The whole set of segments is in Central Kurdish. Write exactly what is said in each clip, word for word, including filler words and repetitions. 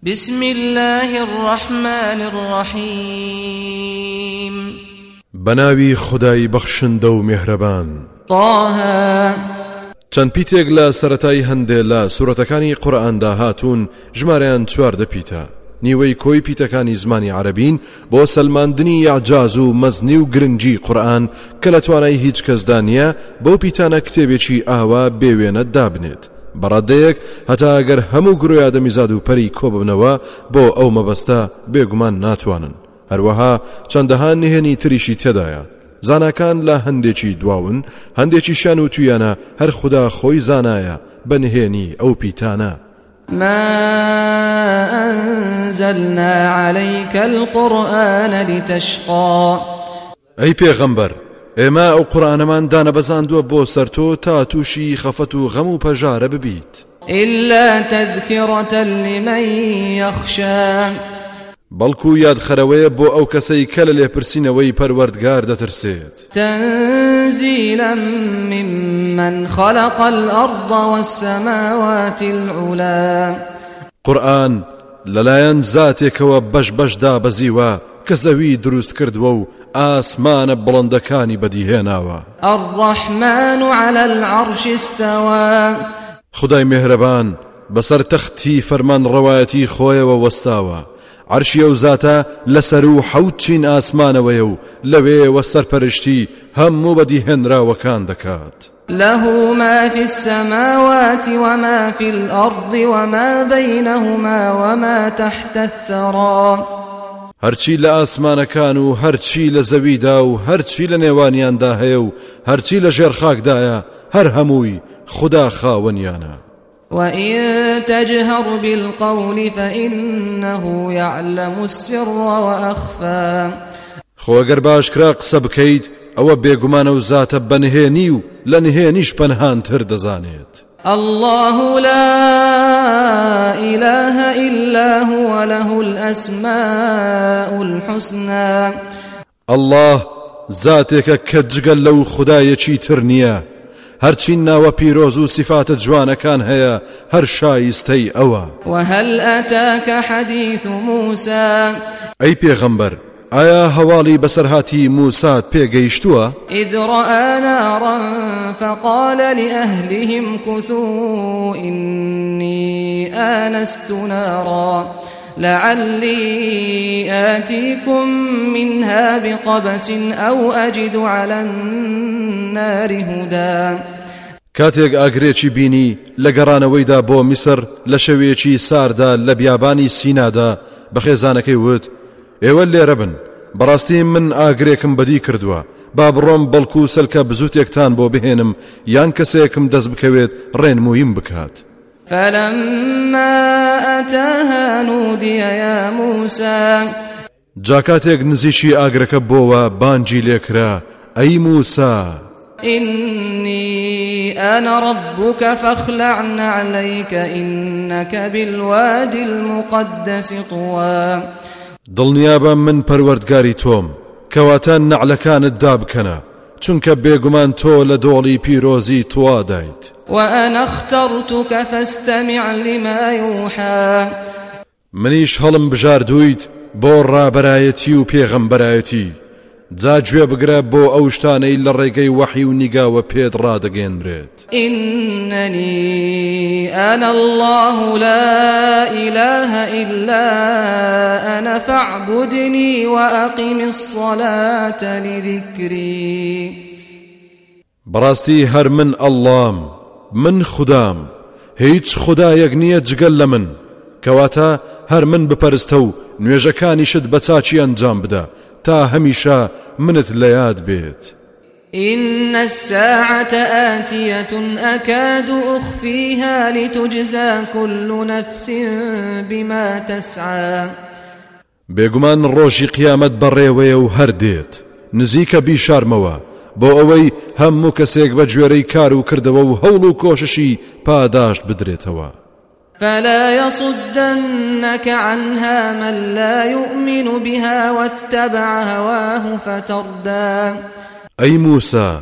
بسم الله الرحمن الرحيم بناوي خداي بخشندە و مهربان. طه چەند پیتێک لە سەرەتای هەندێ لە سورەتەکانی قورئاندا هاتوون ژمارەیان چواردە پیتە. نیوەی کۆی پیتەکانی زمانی عەرەبین بۆ سەلماندنی ئیعجاز و مەزنی و گرنگی قورئان کە لە توانای هیچ کەسدا نییە بەو پیتانە کتێبێکی ئاوا بێوێنە دابنێت. بەڕادەیەک هەتا ئەگەر هەموو گرۆی ئادەمیزاد و پەری کۆببنەوە بۆ ئەو مەبەستە بێگومان ناتوانن. هەروەها چەندەها نهێنی تریشی تێدایە. زاناکان لە هەندێکی دواون، هەندێکیشیان و تویانە هەر خوددا خۆی زانایە بە نهێنی ئەو پیتانە. ما أنزلنا عليك القرآن لتشقى ئەی پێغەمبەر، ئێمە ئەو قورئانەمان دانەبەزاندووە بۆ سەر تۆ تا تووشی خەفەت و غەم و پەژارە ببیت. إلا تذكرة لمن يخشى بەڵکو یادخەرەوەیە بۆ ئەو کەسەی کە لە لێپرسینەوەی پەروەردگار دەترسێت. تنزيلا ممن خلق الأرض والسماوات العلا قورئان لەلایەن زاتێکەوە بەش بەشدا بەزیوە کە زەوی دروست کردووە و ئاسمانە بڵندەکانی بەدیهێناوە. الرحمن على العرش استوى خدای مهرەبان بەسەر تەختی فەرمان ڕەوایەتی خۆیەوە وەستاوە. عەرشی ئەو زاتە لەسەر و حەوت چین ئاسمانەوەیە و لەوێوە سەرپەرشتی هەموو بەدیهێنراوەکان دەکات. له ما في السماوات وما في الأرض وما بينهما وما تحت الثرى هەرچی لە ئاسمانەکان و هەرچی لە زەویدا و هەرچی لە نێوانیاندا هەیە و هەرچی لە ژێر خاکدایە هەر هەمووی خوددا خاوەنیانە. وإن تجهر بالقول فإنه يعلم السر وأخفى خۆ ئەگەر باشکرا قسە بکەیت ئەوە بێگومانە و زاتە بەنهێنی و لە نهێنیش پەنهانتر دەزانێت. الله لا إله إلا هو له الأسماء الحسنى الله زاتێکە کە جگەل لەو خودایەکی تر نییە. هەرچی ناوە پیرۆز و سیفاتە جوانەکان هەیە هەر شایستەی ئەوە. وهل أتاك حديث موسى ئەی پێغەمبەر، ئایا هەواڵی بەسەرهاتی موسات پێگەیشتووە؟ إذ رأى نارا فقال لأهلهم كثوا إني آنست نارا لعلي آتيكم منها بقبس أو أجد على النار هدى. کاتێک ئاگرێکی بینی لە گەڕانەوەیدا بۆ میسر لە شەوێکی ساردا لە بیابانی سینادا بە خێزانەکەی وت: ئێوە لێرە بن، بەڕاستی من ئاگرێکم بەدی کردووە، با بڕۆم بەڵکو سەلکە بزووتێکتان بۆ بهێنم یان کەسێکم دەست بکەوێت ڕێنموویم بکات. فلما أتاها نودي يا موسى جاکاتێک نزیشی ئاگرەکە بۆوە بانجی لێکرا: ئەی موسا، إني أنا ربك فاخلع عليك إنك بالوادي المقدس طوى. دڵنیابە من پەروەردگاری تۆم، کەواتە نەعلەکانت دابکەنە، چونکە بێگومان تۆ لە دۆڵی پیرۆزی توا دایت. وأنا اخترتك فاستمع لما يوحى. منیش هەڵم بژاردوویت بۆ ڕابەرایەتی و پێغەمبەرایەتی، جا گوێ بگرە بۆ ئەو شتانەی لە ڕێگەی وەحی و نیگاوە پێت ڕادەگەێنرێت. إنني أنا الله لا إله إلا أنا فاعبدني وأقم الصلاة لذكري. بەڕاستی هەر من ئەڵڵام، من خودام، هیچ خودایەک نییە جگەل لە من، کەواتە هەر من بپەرستە و نوێژەکانیشت بە چاچی ئەنجام بدە تا هەمیشە منت لە یاد بێت. إن الساعة آتية أكاد أخفيها لتجزى كل نفس بما تسعى. بێگومان ڕۆژی قیامەت بەڕێوەیە و هەر دێت، نزیکە بیشارمەوە بۆ ئەوەی هەموو کەسێک بە گوێرەی کار و کردەوە و هەوڵ و کۆششی پاداشت بدرێتەوە. فلا يصدنك عنها من لا يؤمن بها واتبع هواه فتردى. ئەی موسا،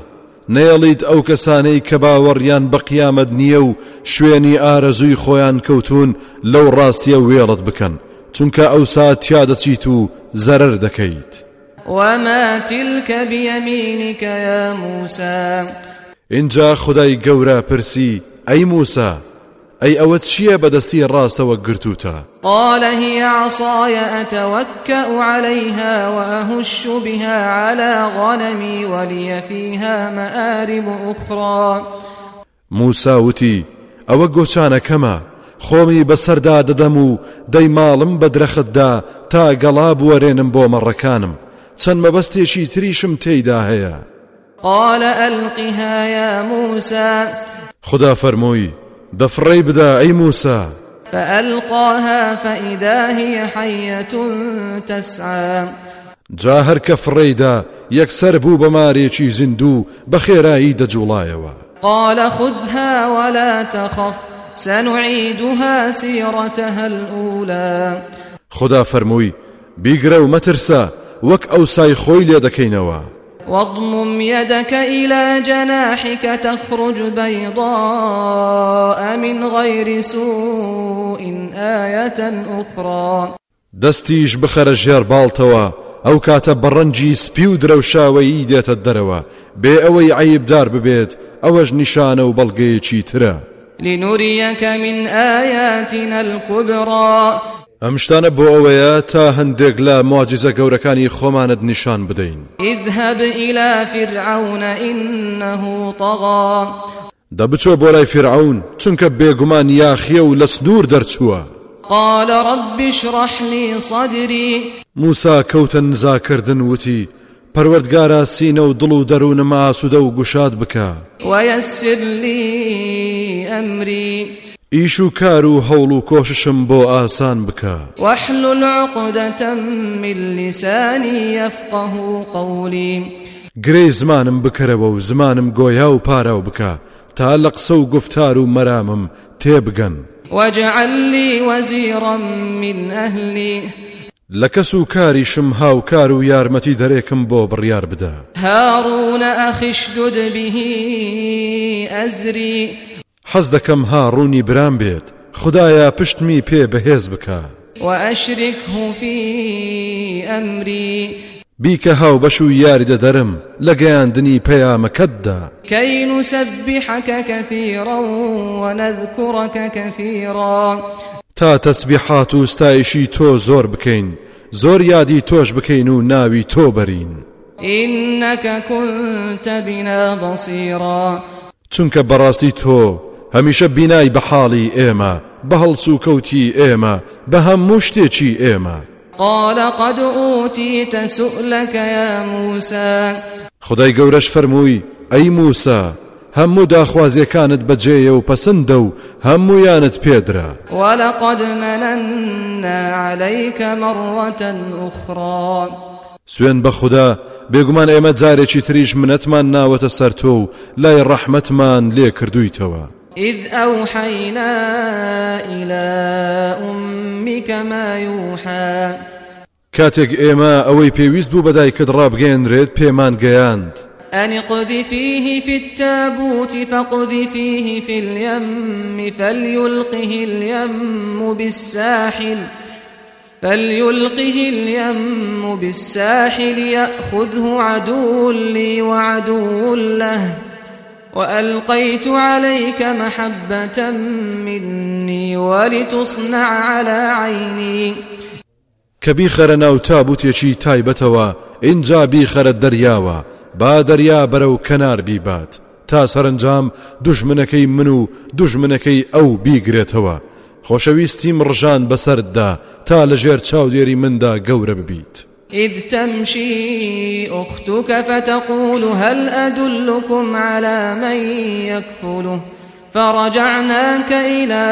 نەیەڵیت ئەو کەسانەی کە باوەڕیان بە قیامەت نییە و شوێنی ئارەزووی خۆیان کەوتون لەو ڕاستیە وێڵت بکەن چونکە ئەوسا تیا دەچیت و زەرەر دەکەیت. وما تلك بيمينك يا موسى. اینجا خدای گەورە پرسی ئەی موسا ئەی ئەوە چییە بەدەستی ڕاستەوە گرتوتە؟ قال هي عصاي أتوكأ عليها وأهش بها على غنمي ولي فيها مآرب أخرى. موسا وتی ئەوە گۆچانەکەمە خۆمی بەسەردا دەدەم و دەی ماڵم بە درەختدا تا گەڵا بوەرێنم بۆ مەڕەکانم چەند مەبەستێکی تریشم تێیدا هەیە. قال ألقها يا موسى. خدا فەرمووی دەفڕەی بدا ئەی موسا. فألقاها فإذا هي حية تسعى. جا هەر کە فڕێیدا یەکسەر بوو بە مارێکی زیندوو بە خێرایی دەجوڵایەوە. قال خذها ولا تخف سنعيدها سيرتها الأولى. خدا فەرمووی بیگرە و مەترسە وەک ئەوسای خۆی لێ دەکەینەوە. واضمم يدك إلى جناحك تخرج بيضاء من غير سوء آية أخرى. دەستیش بخەرە ژێر باڵتەوە ئەو کاتە بەڕەنجی سپی و درەوشاوەیی دێتە دەرەوە بێ ئەوەی عەیبدار ببێت ئەوەش نیشانە و بەڵگەیەکی ترە. لنريك من آياتنا الكبرى. ئەم شتانە بۆ ئەوەیە تا هەندێک لە معجزە گەورەکانی خۆمانت نیشان بدەین. اذهب إلى فرعون إنه طغى. دەبچۆ بۆ لای فرعون چونکە بێگومان یاخیە و لە سنوور دەرچووە. قال رب اشرح لي صدري. موسا کەوتە نزاکردن وتی پەروەردگارە سینە و دڵ و دەروونم ئاسوودە و گوشاد بکە. ويسر لي أمري. ئیش و کار و هەوڵ و کۆششم بۆ ئاسان بکە. واحلل عقدة من لساني يفقه قولي. گرێی زمانم بکەرەوە و زمانم گۆیا و پاراو بکە تا لە قسە و گفتار و مەرامم تێبگەن. واجعل لي وزيرا من أهلي. لە کەس و کاریشم هاوکار و یارمەتی دەرێکم بۆ بڕیار بدە. هارون أخي اشدد به أزري. حەز دەکەم هاڕوونی برام بێت خدایە پشتمی پێ بەهێز بکە. وأشركه في أمري. بیکە هاو بەش و یاری دەدەرم لە گەیاندنی پەیامەکەتدا. كي نسبحك كثيرا ونذكرك كثيرا. تا تەسبیحات و ستایشی تۆ زۆر بکەین زۆر یادی تۆش بکەین و ناوی تۆ بەرین. إنك كنت بنا بصيرا. چونکە بەڕاستی تۆ هەمیشە بینای بە حاڵی ئێمە بە هەڵس و کەوتی ئێمە بە هەموو شتێکی ئێمە. قال قد أوتيت سؤلك يا موسى. خدای گەورەش فەرمووی ئەی موسا هەموو داخوازیەکانت بەجێیە و پەسەندە و هەموویانت پێدرا. ولقد مننا عليك مرة أخرى. سوێن بە خوددا بێگومان ئێمە جارێکی تریش منەتمان ناوەتە سەر تۆ و لای ڕەحمەتمان لێ کردوویتەوە. إذ أوحينا إلى أمك ما يوحى. کاتێک ئێمە ئەوەی پێویست بوو بەدایکت ڕابگەێنرێت پێمان گەیاند. أن اقذفيه في التابوت فاقذفيه في اليم فليلقه اليم بالساحل فليلقه اليم بالساحل يأخذه عدو لي وعدو له وألقيت عليك محبة مني ولتصنع على عيني. کە بیخەرە ناو تابوتێکی تایبەتەوە ئینجا بیخەرە دەریاوە با دەریا بەرەو کەنار بیبات تا سەرنجام دوژمنەکەی من و دوژمنەکەی ئەو بیگرێتەوە خۆشەویستیم ڕژان بەسەردا تا لەژێر چاودێری مندا گەورە ببیت. إذ تمشي أختك فتقول هل أدلكم على من يكفله فرجعناك إلى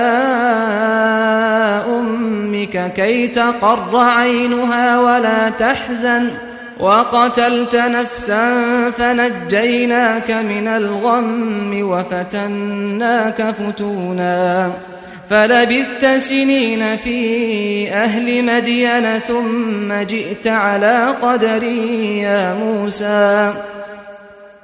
أمك كي تقر عينها ولا تحزن وقتلت نفسا فنجيناك من الغم وفتناك فتونا فلبثت سنين في أهل مدين ثم جئت على قدر يا موسى.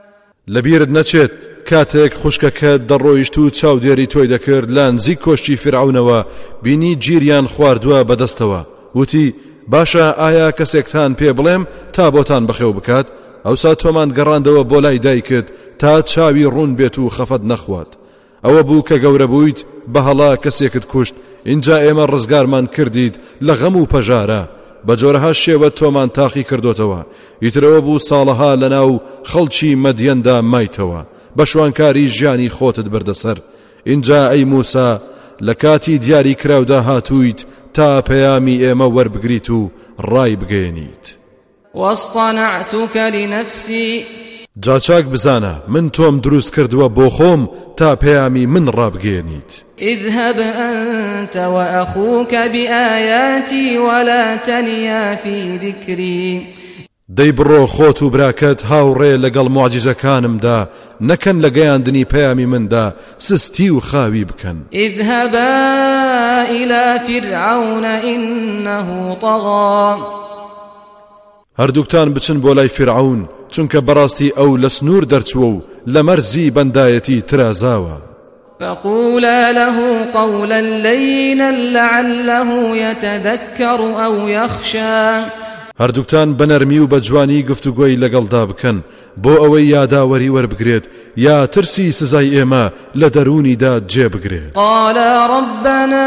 لەبیرت نەچێت کاتێک خوشکەکەت دەڕۆیشت و چاودێری تۆی دەکرد لە نزیک کۆشتی فرعونەوە بینی گیریان خواردووە بەدەستەوە وتی باشە ئایا کەسێکتان پێ بڵێم تا بۆتان بەخێو بکات ئەوسا تۆمان گەڕاندەوە بۆ لای دایکت تا چاوی ڕوون بێت و خەفەت نەخوات ئەوە بوو کە گەورە بوویت بە هەڵا کەسێکت کوشت اینجا ئێمە ڕزگارمان کردیت لە غەم و پەژارە بە جۆرەها شێوە تۆمان تاقی کردوتەوە ئیترەوە بوو ساڵەها لەناو خەڵکی مەدیەندا مایتەوە بە شوانکاری ژیانی خۆتت بردەسەر اینجا ئەی موسا لە کاتی دیاری کراودا هاتوویت تا پەیامی ئێمە وەربگریت و ڕای بگەێنیت واصطنعتك لنفسي جاچاک بزانە من تۆم دروست کردووە بۆ خۆم تا پەیامی من ڕابگەێنیت اذهب أنت وأخوك بآياتي ولا تنيا في ذكري دەی بڕۆ خۆت و براکەت هاوڕێ لەگەڵ موعجزەکانمدا نەکەن لە گەیاندنی پەیامی مندا سستی و خاوی بکەن اذهبا إلى فرعون إنه طغى هەردووکتان بچن بۆ لای فرعون چونکە بەڕاستی ئەو لە سنوور دەرچووە و لە مەرزی بەندایەتی ترازاوە فقولا له قولا لينا لعله يتذكر أو يخشى هەردووکتان بەنەرمی و بەجوانی گفتوگۆی لەگەڵدا بکەن بۆ ئەوەی یاداوەری وەربگرێت یا ترسی سزای ئێمە لە دەرونیدا جێبگرێت قال ربنا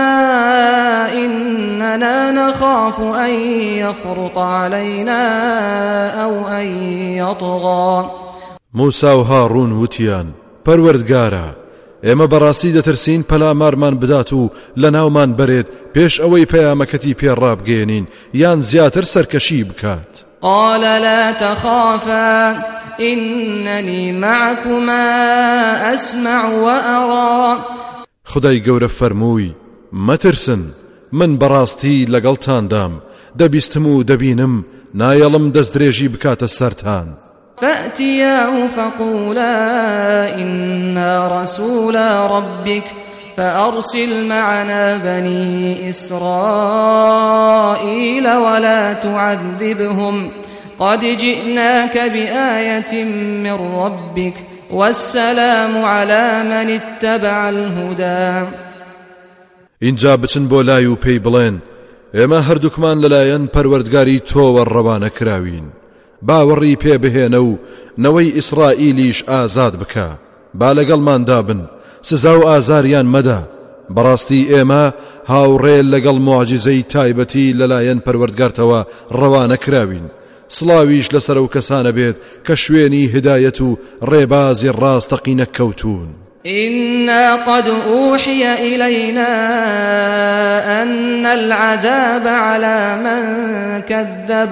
إننا نخاف أن يفرط علينا أو أن يطغى موسى و هارون وتیان پەروەردگارە ئێمە بەڕاستی دەترسین پەلامارمان بدات و لە ناومان بەرێت پێش ئەوەی پەیامەکەتی پێڕابگەێنین یان زیاتر سەرکەشی بکات قال لا تخافا إنني معكما أسمع وأرى خدای گەورە فەرمووی مەترسن من بەڕاستی لەگەڵتاندام دەبیستم و دەبینم نایەڵم دەست درێژی بکاتە سەرتان فأتياه فقولا إنا رسولا ربك فأرسل معنا بني إسرائيل ولا تعذبهم قد جئناك بآية من ربك والسلام على من اتبع الهدى اینجا بچن بۆ لای و پێی بڵێن ئێمە هەردووکمان لەلایەن پەروەردگاری تۆوە ڕەوانە کراوین باوەڕی پێ بهێنە و نەوەی ئیسرائیلیش ئازاد بکە با لەگەڵماندا بن سزا و ئازاریان مەدە بەڕاستی ئێمە هاوڕێ لەگەڵ موعجزەی تایبەتی لەلایەن پەروەردگارتەوە ڕەوانە کراوین سڵاویش لەسەر ئەو کەسانە بێت کە شوێنی هدایەت و ڕێبازی ڕاستەقینە کەوتون إنا قد أوحي إلينا أن العذاب على من كذب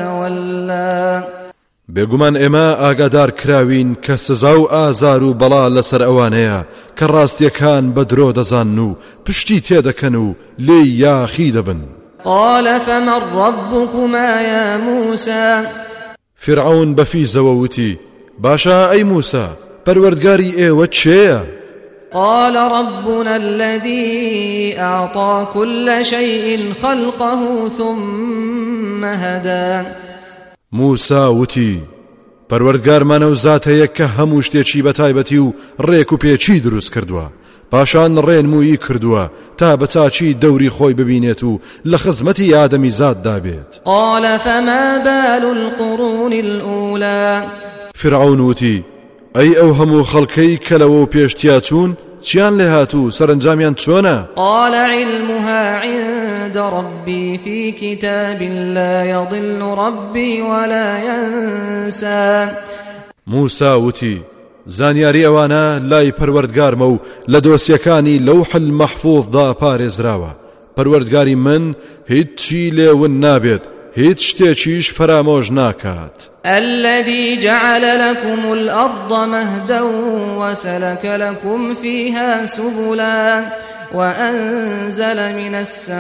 وتولى بێگومان ئێمە ئاگادار کراوین کە سزا و ئازار و بەڵا لەسەر ئەوانەیە کە ڕاستیەکان بە درۆ دەزانن و پشتی تێدەکەن و لێی یاخی دەبن قال فمن ربكما يا موسى فرعون بەفیزەوە وتی باشە ئەی موسى پەروەردگاری ئێوە چێیە؟ قال ربنا الذي أعطى كل شيء خلقه ثم هدى موسى وتی پەروەردگارمانە و زاتەیە کە هەموو شتێکی بەتایبەتی و ڕێک و پێچی دروست کردووە پاشان ڕێنمویی کردووە تا بەچاچی دەوری خۆی ببینێت و لە خزمەتی ئادەمی زاد دابێت قال فما بال القرون الأولى فرعون وتی ئەی ئەو هەموو خەڵکەی کە لەوە پێشتیا چوون چیان لێ هاتوو سەرنجامیان چۆنە؟ قال علمها عند ربي في كتاب لا يضل ربي ولا ينسى موسى وتی زانیاری ئەوانە لای پەروەردگارمە و لە دۆسیەکانی لەوح المەحفوظدا پارێزراوە پەروەردگاری من هیچی لێون نابێت هیچ شتێکیش فرامۆژ ناکات الذي جعل لكم الأرض مهدا وسلك لكم فيها سبلا وأنزل من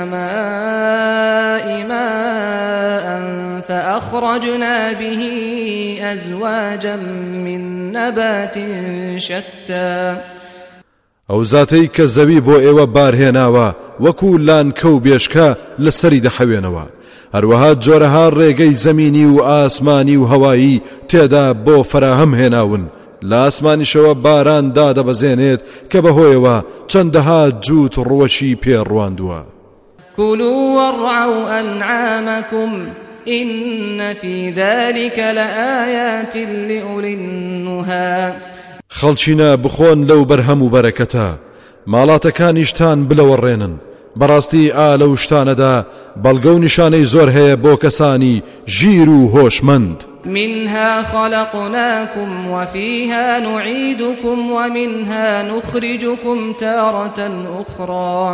السماء ماء فأخرجنا به أزواجا من نبات شتى ئەو زاتەی کە زەوی بۆ ئێوە بارهێناوە وەکو لانکە و بێشکە لەسەری دەحەوێنەوە هەروەها جۆرەها ڕێگەی زەمینی و ئاسمانی و هەوایی تێدا بۆ فراهەم هێناون لە ئاسمانیشەوە باران دادەبەزێنێت کە بەهۆیەوە چەندەها جووت ڕوەشی پێڕواندووە. كلوا وارعوا أنعامكم إن في ذلك لآيات لأولي النهى. خەڵچینە بخۆن لەو بەرهەم و بەرەکەتە، ماڵاتەکانیشتان بلەوەڕێنن، بەڕاستی ئا لەو شتانەدا بەڵگە و نیشانەی زۆر هەیە بۆ کەسانی ژیر و هۆشمەند. منها خلقناكم وفيها نعيدكم ومنها نخرجكم تارة أخرى.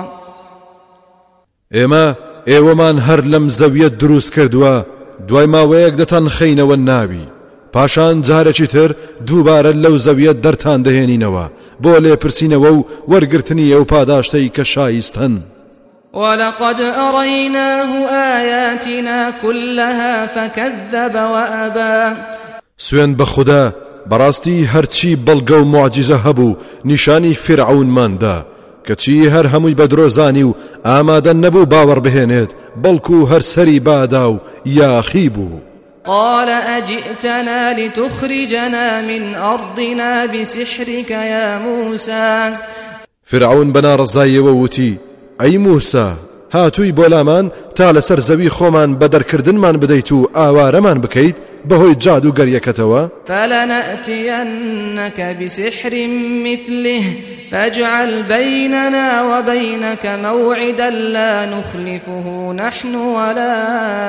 ئێمە ئێوەمان هەر لەم زەویە دروست کردووە، دوای ماوەیەک دەتان خەینەوە ناوی، پاشان جارێکی تر دووبارە لەو زەویە دەرتان دەهێنینەوە بۆ لێپرسینەوە و وەرگرتنی ئەو پاداشتەی کە شایستن. ولقد أريناه آياتنا كلها فكذب وأبى. سوێن بە خوددا، بەڕاستی هەرچی بەڵگە و معجزە هەبوو نیشانی فرعونماندا، کەچی هەر هەمووی بە درۆزانی و ئامادە نەبوو باوەڕ بهێنێت، بەڵکو هەر سەری بادا و یاخی بوو. قال أجئتنا لتخرجنا من أرضنا بسحرك يا موسى. فرعون بنا ڕزایەوە وتی: ئەی موسا، هاتووی بۆ لامان تا لەسەر زەوی خۆمان بە دەرکردنمان بدەیت و ئاوارەمان بکەیت بەهۆی جادو گەریەکەتەوە؟ فلنأتينك بسحر مثله فاجعل بيننا وبينك موعدا لا نخلفه نحن ولا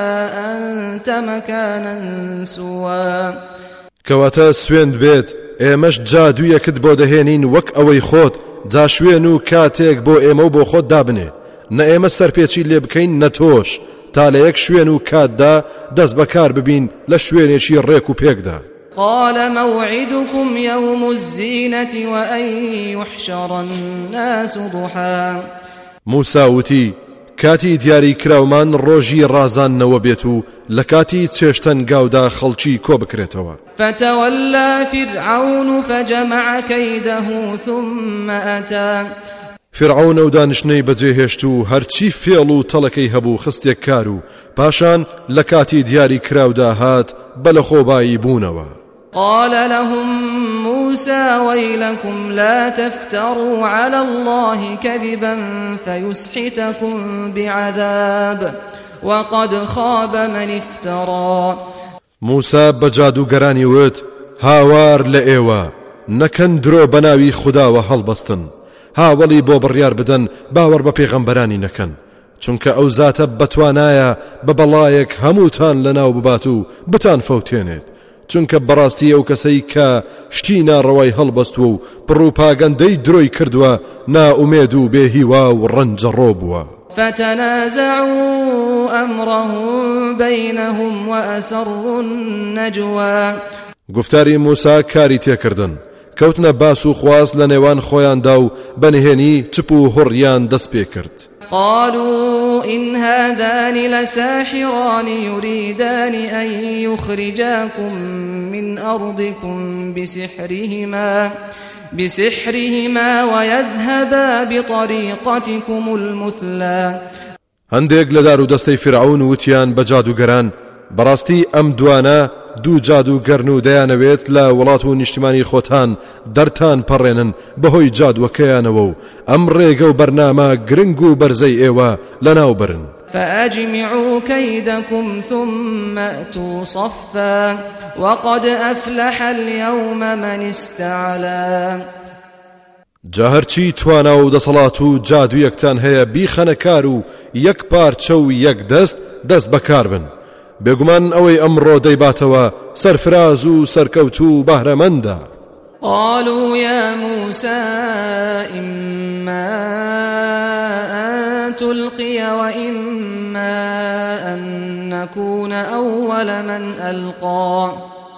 أنت مكانا سوى. کەواتە سوێند بێت ئێمەش جادوویەکت بۆ دەهێنین وەک ئەوەی خۆت، جا شوێن و کاتێک بۆ ئێمە و بۆ خۆت دابنێ، نە ئێمە سەرپێچی لێ بکەین نە تۆش، تا لە یەک شوێن و کاتدا دەست بەکار ببین لە شوێنێکی ڕێک و پێکدا. قال موعدكم يوم الزينة وأن يحشر الناس ضحى. موسى وتی: کاتی دیاری کراومان ڕۆژی ڕازاننەوە بێت و لە کاتی چێشتەنگاودا خەڵکی کۆ بکرێتەوە. فتولى فرعون فجمع كيده ثم أتى. فرعون و دانشنەی بەجێهێشت و هەرچی فێڵ و تەڵەکەی هەبوو خستێک کار و پاشان لە کاتی دیاری کراودا هات بە لە خۆبایی بوونەوە. قال لهم موسى ويلكم لا تفتروا على الله كذبا فيسحتكم بعذاب وقد خاب من افترى. موسى بجادو گەرانی وت: هاوار لە ئێوە نەکەن درۆ بەناوی خودداوە هەڵبەستن، هاوڵی بۆ بڕیار بدەن باوەڕ بە پێغەمبەرانی نەکەن، چونکە ئەو زاتە بەتوانایە بە بەڵایەک هەمووتان لەناو ببات و بتان فەوتێنێت، چونکە بەڕاستی ئەو کەسەی کە شتی ناڕەوای هەڵبەستوە و پڕوپاگەندەی درۆی کردووە نائومێد و بێهیوا و ڕەنجەڕۆ بووە. فتنازعوا أمرهم بينهم وأسروا النجوى. گفتاری موسا کاری تێکردن، کەوتنە باس و خواست لە نێوان خۆیاندا و بەنهێنی چپ و هوڕیان دەست پێ کرد. قالوا إن هذان لساحران يريدان أن يخرجاكم من أرضكم بسحرهما بسحرهما ويذهبا بطريقتكم المثلى. هەندێک لە دار و دەستەی فرعون وتیان بە جادوگەران: بەڕاستی ئەم دوانە دوو جادوگەرن و دەیانەوێت لە وڵات و نیشتیمانی خۆتان دەرتان پەڕێنن بەهۆی جادوەکەیانەوە و ئەم ڕێگە و بەرنامە گرنگ و بەرزەی ئێوە لەناو برن. فأجمعوا كيدكم ثم أتوا صفا وقد أفلح اليوم من استعلى. جا هەرچی توانا و دەسەڵات و جادوویەکتان هەیە بیخەنە کار و یەک پارچە و یەک دەست دەست بەکار بن، بێگومان ئەوەی ئەمڕۆ دەیباتەوە سەرفراز و سەرکەوت و بەهرەمەندە. قالوا يا موسى إما أن تلقي وإما أن نكون أول من ألقى.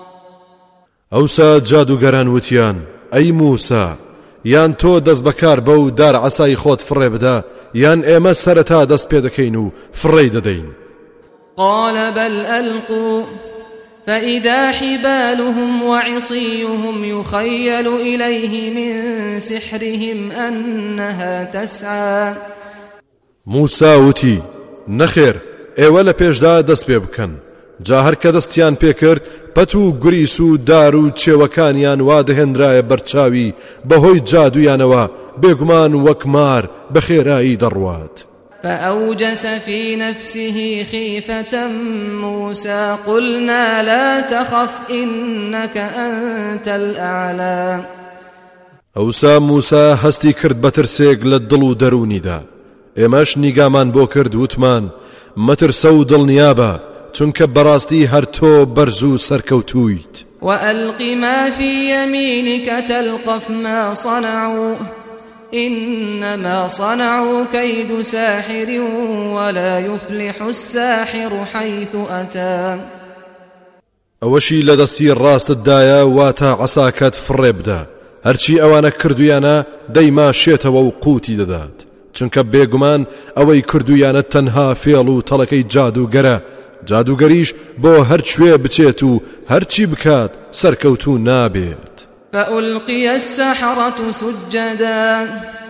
ئەوسا جادوگەران وتیان: ئەی موسا، یان تۆ دەست بەکار بە و دار عەسای خۆت فڕێ بدە، یان ئێمە سەرەتا دەست پێ دەکەین و فڕێی دەدەین. قال بل ألقوا فإذا حبالهم وعصيهم يخيل إليه من سحرهم أنها تسعى. موسى وتی: نەخێر، ئێوە لە پێشدا دەست پێ بکەن، جا هەر کە دەستیان پێکرد پەت و گریس و دار و چێوەکانیان وا دەهێنرایە بەرچاوی بەهۆی جادویانەوە بێگومان وەک مار بە خێرایی دەڕوات. فأوجس في نفسه خيفة موسى قلنا لا تخف إنك أنت الأعلى. ئەوسا موسا هەستی کرد بە ترسێک لە دڵ و دەرونیدا. ئێمەش نیگامان بۆ کرد وتمان مەترسە و دڵنیابە چونکە بەڕاستی هەر تۆ بەرز و سەرکەوتوویت. وألق ما في يمينك تلقف ما صنعوا إنما صنعوا كيد ساحر ولا يفلح الساحر حيث أتى. ئەوەشی لە دەستی ڕاستتدایە واتە عەساکەت فڕێ بدە هەرچی ئەوانە کردویانە دەیما شێتەوە و قوتی دەدات چونکە بێگومان ئەوەی کردویانە تەنها فێڵ و تەڵەکەی جادوگەرە جادوگەریش بۆ هەر کوێ بچێت و هەرچی بکات سەرکەوتوو نابێت. فألقي السحرة سجدا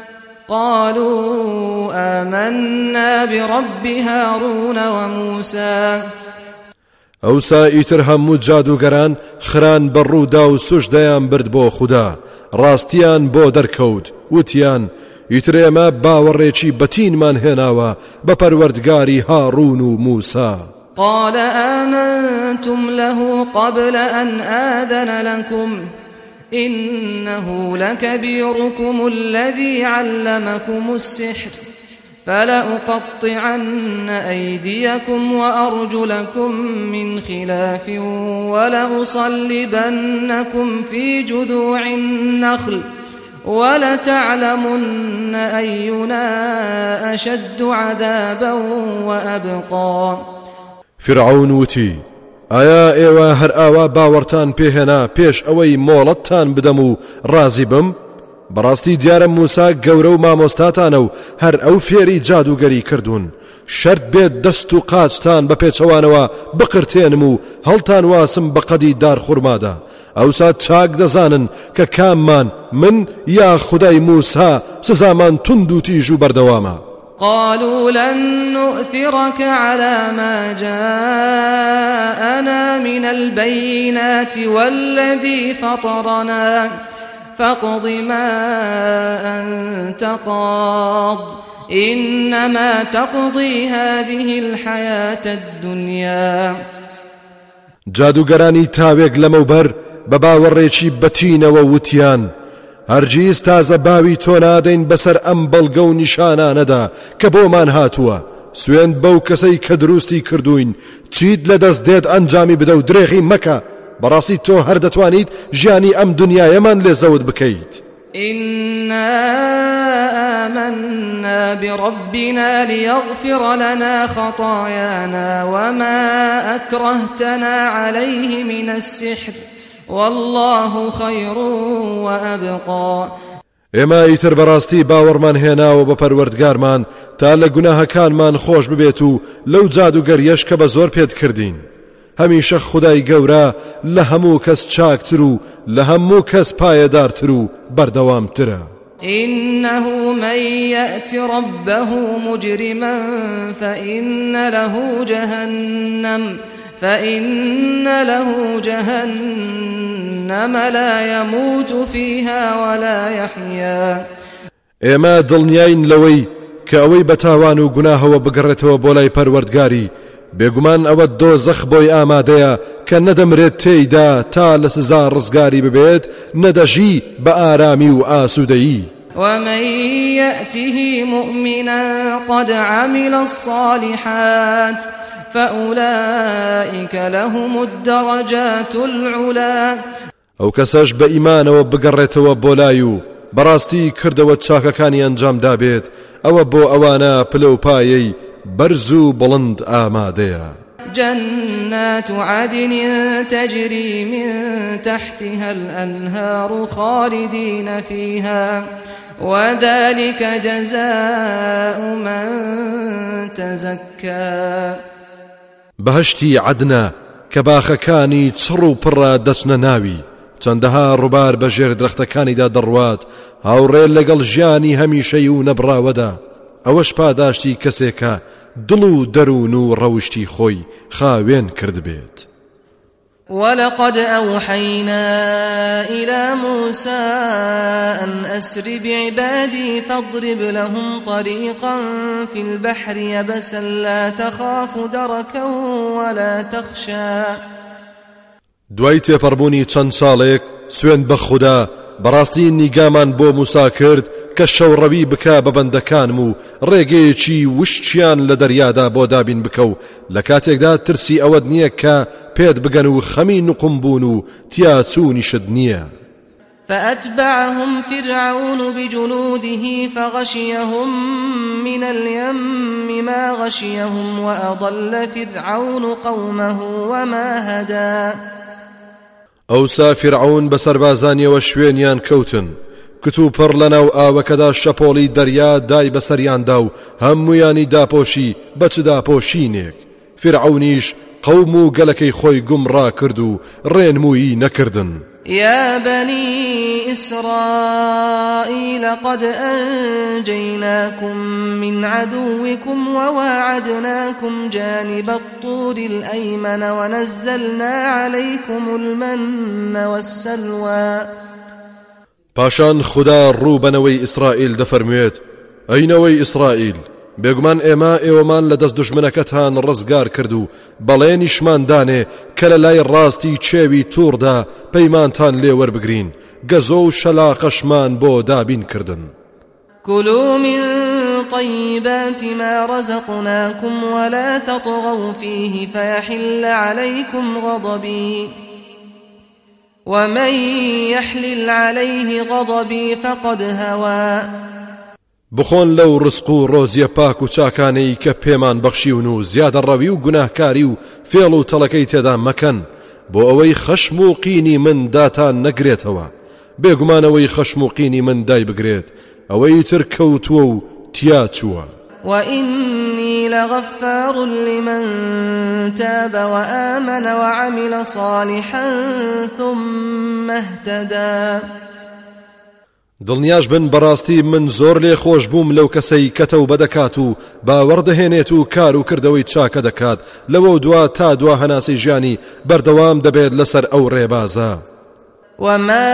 قالوا آمنا برب هارون وموسى. ئەوسا ئیتر هەموو جادوگەران خران بەڕوودا و سوژدەیان برد بۆ خودا ڕاستیان بۆ دەرکەوت وتیان ئیتر ئێمە باوەڕێکی بەتینمان هێناوە بە پەروەردگاری هاڕون و موسا. قال آمنتم له قبل أن آذن لكم إنه لكبيركم الذي علمكم السحر فلأقطعن أيديكم وأرجلكم من خلاف ولأصلبنكم في جذوع النخل ولتعلمن أينا أشد عذابا وأبقى. فرعون وتی ئایا ئێوە هەر ئاوا باوەڕتان پێهێنا پێش ئەوەی مۆڵەتتان بدەم و ڕازی بم؟ بەڕاستی دیارە موسا گەورە و مامۆستاتانە و هەر ئەو فێری جادوگەری کردوون شەرت بێت دەست و قاچتان بە پێچەوانەوە بقرتێنم و هەڵتان واسم بە قەدی دارخورمادا. ئەوسا چاک دەزانن کە کاممان من یا خودای موسا سزامان تند و تیژ و بەردەوامە. قالوا لن نؤثرك على ما جاءنا من البينات والذي فطرنا فاقض ما أنت قاض إنما تقضي هذه الحياة الدنيا. جادوگەرانی تاوێک لەمەوبەر بە باوەڕێکی بەتینەوە وتیان هەرگیز تازە باوی تۆ نادەین بەسەر ئەم بەڵگە و نیشانانەدا کە بۆمان هاتووە. سوێند بەو کەسەی کە دروستی کردوین چیت لە دەست دێت ئەنجامی بدە و درێغی مەکە. بەڕاستی تۆ هەر دەتوانیت ژیانی ئەم دنیایەمان لێ زەوت بکەیت. إنا آمنا بربنا ليغفر لنا خطايانا وما أكرهتنا عليه من السحر والله خير وأبقى. ئێمە ئیتر بەڕاستی باوەڕمان هێناوە بە پەروەردگارمان تا لە گوناهەکانمان خۆش ببێت و لەو جادوگەریەش کە بە زۆر پێت کردین. هەمیشە خودای گەورە لە هەموو کەس چاکتر و لە هەموو کەس پایەدارتر و بەردەوامترە. إنه من يأت ربه مجرما فإن له جهنم فإن له جهنم لا يموت فيها ولا يحيا. ئێمە دڵنیاین لەوەی کە ئەوەی بەتاوان و گوناهەوە بگەڕێتەوە بۆ لای پەروەردگاری بێگومان ئەوە دۆزەخ بۆی ئامادەیە کە نەدەمرێت تێیدا تا لە سزا ڕزگاری ببێت نەدەژی بە ئارامی و ئاسوودەیی. ومن يأته مؤمنا قد عمل الصالحات فأولئك لهم الدرجات العلا. ئەو کەسەش بە ئیمانەوە بگەڕێتەوە بۆ لای و بەڕاستی کردەوە چاکەکانی ئەنجام دابێت ئەوە بۆ ئەوانە پلەپایەی بەرز و بڵند ئامادەیە. جنات عدن تجري من تحتها الأنهار خالدين فيها وذلك جزاء من تزكى. بەهشتی عەدنە کە باخەکانی چڕ و پڕە دەچنە ناوی چەندەها ڕووبار بە ژێر درەختەکانیدا دەڕوات هاوڕێ لەگەڵ ژیانی هەمیشەی و نەبراوەدا. ئەوەش پاداشتی کەسێکە دڵ و دەروون و ڕەوشتی خۆی خاوێن کرد بێت. ولقد أوحينا إلى موسى أن أسر بعبادي فاضرب لهم طريقا في البحر يبسا لا تخاف دركا ولا تخشى. دوای تێپەڕبوونی چەند ساڵێک سوێن بە خودا بەڕاستی نیگامان بۆ موسا کرد کە شەوڕەوی بکە بە بەندەکانم و ڕێگەیەکی وشتیان لە دەریادا بۆ دابین بکە و لە کاتێکدا ترسی ئەوەت نییە کە پێت بگەن و خەمی نوقم بوون و تیا چوونیشت نییە. فأتبعهم فرعون بجنوده فغشيهم من اليم ما غشيهم وأضل فرعون قومه وما هدى. ئەوسا فرعون بەسەربازانیەوە شوێنیان کەوتن کتو پڕ لەناو ئاوەکەدا شەپۆڵی دەریا دای بەسەریاندا و هەموویانی داپۆشی بەچ داپۆشینێک. فرعونیش قەوم و گەلەکەی خۆی گومڕا کرد و ڕێنمووی نەکردن. يا بني إسرائيل قد أنجيناكم من عدوكم وواعدناكم جانب الطور الأيمن ونزلنا عليكم المن والسلوى. پاشان خدا ڕووبەنەوەی ئیسرائیل دەفەرموێت ئەینەوەی ئیسرائیل بێگومان ئێمە ئێوەمان لە دەست دوژمنەکەتان ڕزگار کرد و بەڵێنیشمان دانێ کە لە لای ڕاستی چێوی تووردا پەیمانتان لێ وەربگرین گەزۆ و شەلاقەشمان بۆ دابین کردن. كلوا من طيبات ما رزقناكم ولا تطغوا فيه فيحل عليكم غضبي ومن يحلل عليه غضبي فقد هوى. بخۆن لەو ڕزق و ڕۆزیە پاک و چاکانەی کە پێمان بەخشیون و زیادە ڕەوی و گوناهکاری و فێڵ و تەڵەکەی تێدا مەکەن بۆ ئەوەی خەشم و قینی من داتان نەگرێتەوە. بێگومانەوەی خەشم و قینی من دای بگرێت ئەوەی تر کەوتووە و تیا چووە. وإني لغفار لمن تاب وآمن وعمل صالحا ثم اهتدى. دڵنیاش بن بەڕاستی من زۆر لێ خۆش بووم لەو کەسەی کە تەوبە دەکات و باوەڕدەهێنێت و کار و کردەوەی چاکە دەکات لەوە دوا تا دوا هەناسەی ژیانی بەردەوام دەبێت لەسەر ئەو ڕێبازە. وما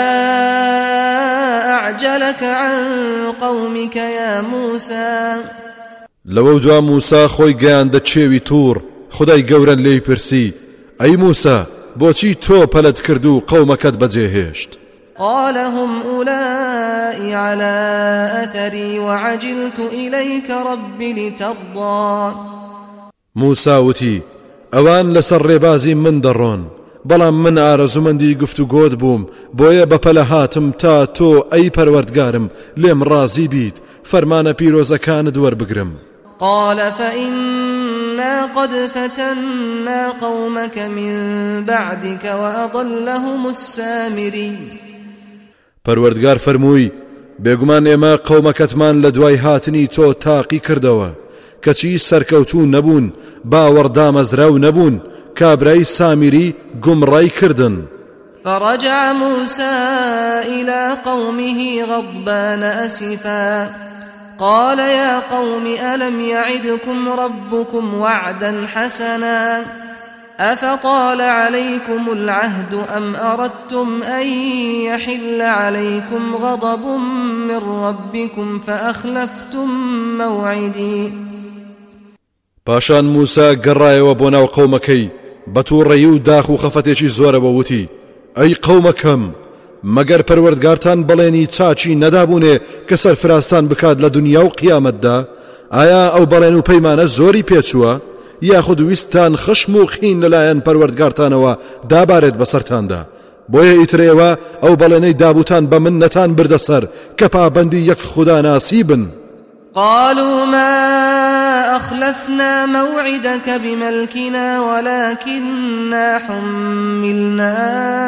أعجلك عن قومك يا موسى. لەوە دوا موسا خۆی گەیاندە چێوی توور خدای گەورە لێی پرسی ئەی موسا بۆچی تۆ پەلەت کرد و قەومەکەت بەجێهێشت؟ قال هم أولئي على أثري وعجلت إليك رب لترضى. موسى وتي ئەوان لەسەر ڕێبازی من دەڕۆن بەڵام من ئارەزومەندی گفتوگۆت بووم بۆیە بەپەلە هاتم تا تۆ ئەی پەروەردگارم لێم ڕازی بیت فەرمانە پیرۆزەکانت وەربگرم. قال فإنا قد فتنا قومك من بعدك وأضلهم السامري. پەروەردگار فەرمووی بێگومان ئێمە قەومەکەتمان لە دوای هاتنی تۆ تاقی کردەوە کەچی سەرکەوتوو نەبوون باوەڕدامەزراو نەبوون کابرای سامیری گومڕای کردن. فرجع موسى إلى قومه غضبان أسفا قال يا قوم ألم يعدكم ربكم وعدا حسنا أفطال عليكم العهد أم أردتم أن يحل عليكم غضب من ربكم فأخلفتم موعدي. پاشان موسا گەڕایەوە بۆ ناو قەومەکەی بە تووڕەیی و داخ و خەفەتێکی زۆرەوە وتی ئەی قەومەکەم مەگەر پەروەردگارتان بەڵێنی چاچی نەدابوونێ کە سەرفراستان بکات لە دنیا و قیامەتدا ئایا ئەو بەڵێن و پەیمانە زۆری پێچووە یاخود ویستان خشم و خین لەلایەن پەروەردگارتانەوە دابارێت بەسەرتاندا بۆیە ئیترێوە ئەو بەڵێنەی دابوتان بە منەتان بردەسەر کە پابەندی یەک خوددا ناسی بن. قالوا ما أخلفنا موعدك بملكنا ولكننا حملنا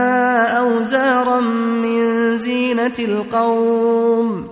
أوزارا من زينة القوم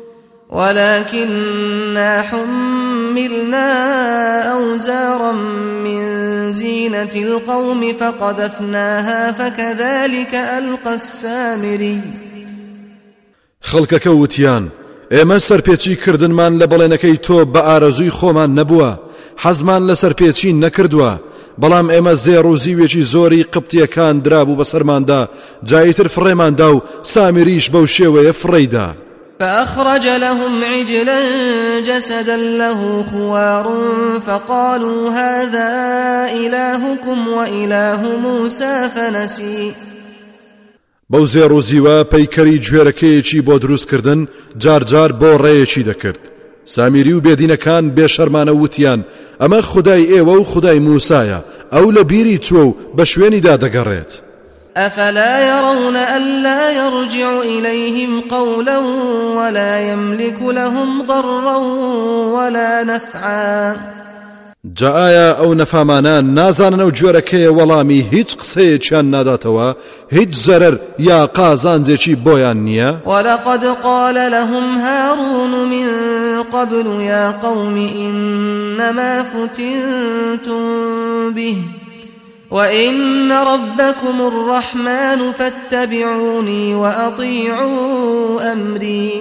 ولكننا حملنا أوزارا من زينة القوم فقذفناها فكذلك ألقى السامري. خەڵکەکە وتیان ئێمە سەرپێچی کردنمان لە بەڵێنەکەی تۆ بە ئارەزووی خۆمان نەبووە، حەزمان لە سەرپێچی نەکردووە، بەڵام ئێمە زێڕ و زیوێکی زۆری قبتیەکان درابوو بەسەرماندا، جاییتر فڕێماندا و سامیریش بەو شێوەیە فڕێیدا. فأخرج لهم عجلا جسدا له خوار فقالوا هذا إلهكم وإله موسى فنسي. بەو زێڕ و زیوە پەیکەری گوێرەکەیەکی بۆ دروستکردن جار جار بۆ ڕێیەکی دەکرد. سامیری و بێدینەکان بێشەرمانە وتیان ئەمە خودای ئێوە و خودای موسایە، ئەو لە بیری چووە و بە شوێنیدا دەگەڕێت. أفلا يرون ألا يرجع إليهم قولا ولا يملك لهم ضرا ولا نفعا. جا ئایا ئەو نەفامانان نازانن ئەو جۆرەکەیە وەڵامی هیچ قسەیەکیان ناداتەوە، هیچ زەرەر یا قازانجێکی بۆیان نییە؟ ولقد قال لهم هارون من قبل يا قوم إنما فتنتم به وإن ربكم الرحمن فاتبعوني وأطيعوا أمري.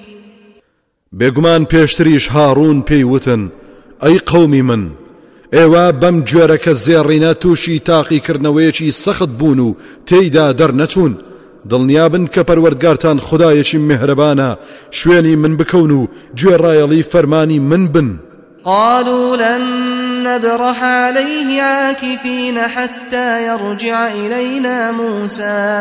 بێگومان پێشتریش هاڕون پێیوتن ئەی قەومی من، ئێوە بەم گوێرەکە زێڕینە تووشی تاقیکردنەوەیەکی سەخت بوون و تێیدا دەرنەچوون. دڵنیابن کە پەروەردگارتان خودایەکی میهرەبانە، شوێنی من بکەون و گوێڕایەڵی فەرمانی من بن. قالوا لن نبرح عليه عاكفين حتى يرجع إلينا موسى.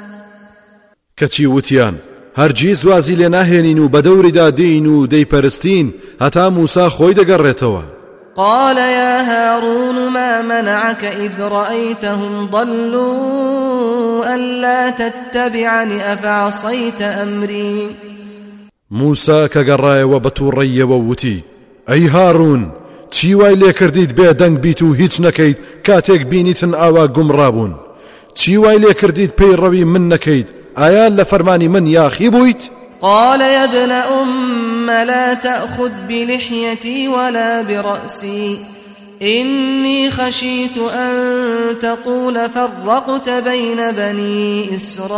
کەچی وتیان هەرگیز وازی لێ ناهێنین و بە دەوریدا دێین و دەیپەرستین هەتا موسا خۆی دەگەڕێتەوە. قال يا هارون ما منعك إذ رأيتهم ضلوا ألا تتبعني أفعصيت أمري. موسا کە گەڕایەوە بە تووڕەیەوە وتی ئەی هاڕون، چی وای لێ کردیت بێ دەنگ بیت و هیچ نەکەیت کاتێک بینیتن ئاوا گومڕابوون؟ چی وای لێ کردیت پەیڕەوی من نەکەیت؟ ئایا لە فەرمانی من یاخی بوویت؟ قال يا ابن أم لا تأخذ بلحيتي ولا برأسي إني خشيت أن تقول فرقت بين بني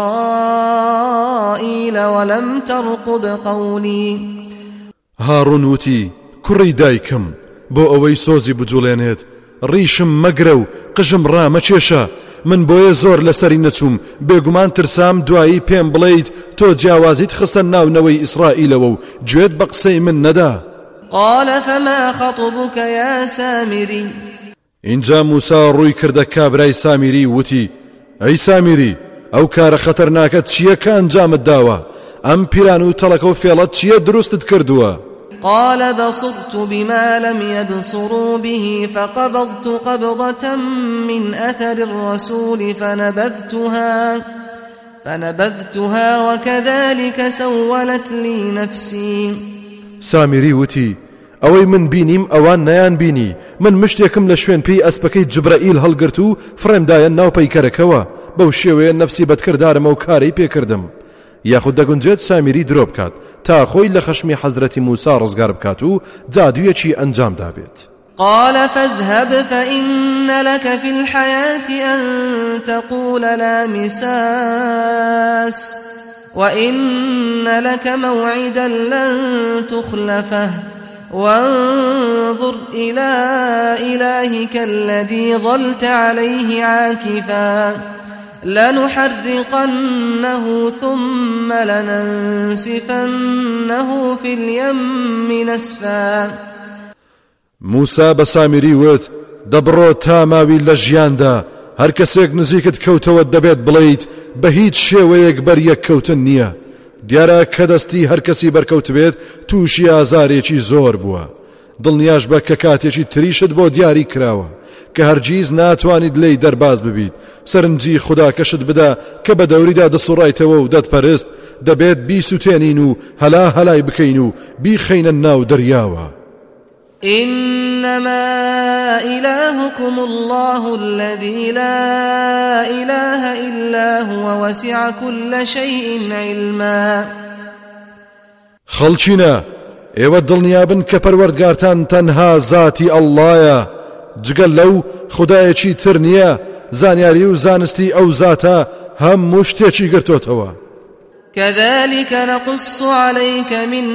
إسرائيل ولم ترقب قولي. هارون وتی کوڕی دایکم، بۆ ئەوەی سۆزی بجوڵێنێت ڕیشم مەگرە و قژم ڕامەچێشە، من بۆیە زۆر لەسەری نەچووم، بێگومان ترسام دوایی پێم بڵێیت تۆ جیاوازیت خستە ناونەوەی ئیسرائیلەوە و گوێت بە قسەی من نەدا. قال فما خطبك يا سامري. اینجا موسا ڕووی کردە کابرای سامیری وتی ئەی سامیری، ئەو کارە خەتەرناکە چییە کە ئەنجامت داوە؟ ئەم پیران و تەڵەکە و فێڵەت چییە دروستت کردووە؟ قال بصرت بما لم يبصروا به فقبضت قبضة من أثر الرسول فنبذتها فنبذتها وكذلك سولت لي نفسي. سامیری وتی ئەوەی من بینیم ئەوان نەیان بینی، من مشتێکم لە شوێن پێی ئەسپەکەی جبرائیل هەڵگرت و فڕێمدایە ناو پەیکەرەکەوە، بەو شێوەیە نەفسی بەدکردارمە و کارەی پێکردم. یاخود دەگونجێت سامیری درۆ بکات تا خۆی لە خەشمی حەزرەتی موسا ڕزگار بکات و جادوویەکی ئەنجام دابێت. قال فاذهب فإن لك في الحياة أن تقول لا مساس وإن لك موعدا لن تخلفه وانظر إلى إلهك الذي ظلت عليه عاكفا لنحرقنه ثم لننسفنه في اليم نسفا. موسا بە سامیری وت دەبڕۆ تا ماوی لە ژیاندا هەر کەسێک نزیکت کەوتەوە دەبێت بڵێیت بە هیچ شێوەیەک بەریەک کەوتن نییە. دیارە کە دەستی هەر کەسی بەرکەوت بێت تووشی ئازارێکی زۆر بووە. دڵنیاش بە کە کاتێکی تریشت بۆ دیاری کراوە کە هەرگیز ناتوانیت لێی دەرباز ببیت. سەرنجی خدا کەشت بدا کە بە دەوریدا دەسوڕایتەوە و دەتپەرست، دەبێت بیسووتێنین و هەلا هەلای بکەین و بیخەینە ناو دەریاوە. إنما إلهكم الله الذي لا إله إلا هو وسع كل شيء علما. خەڵچینە، ئێوە دڵنیابن کە پەروەردگارتان تەنها زاتی ئەڵڵایە، جگەل لەو خودایەکی تر نییە، زانیاری و زانستی ئەو زاتە هەموو شتێکی گرتوتەوە. كذلك نقص عليك من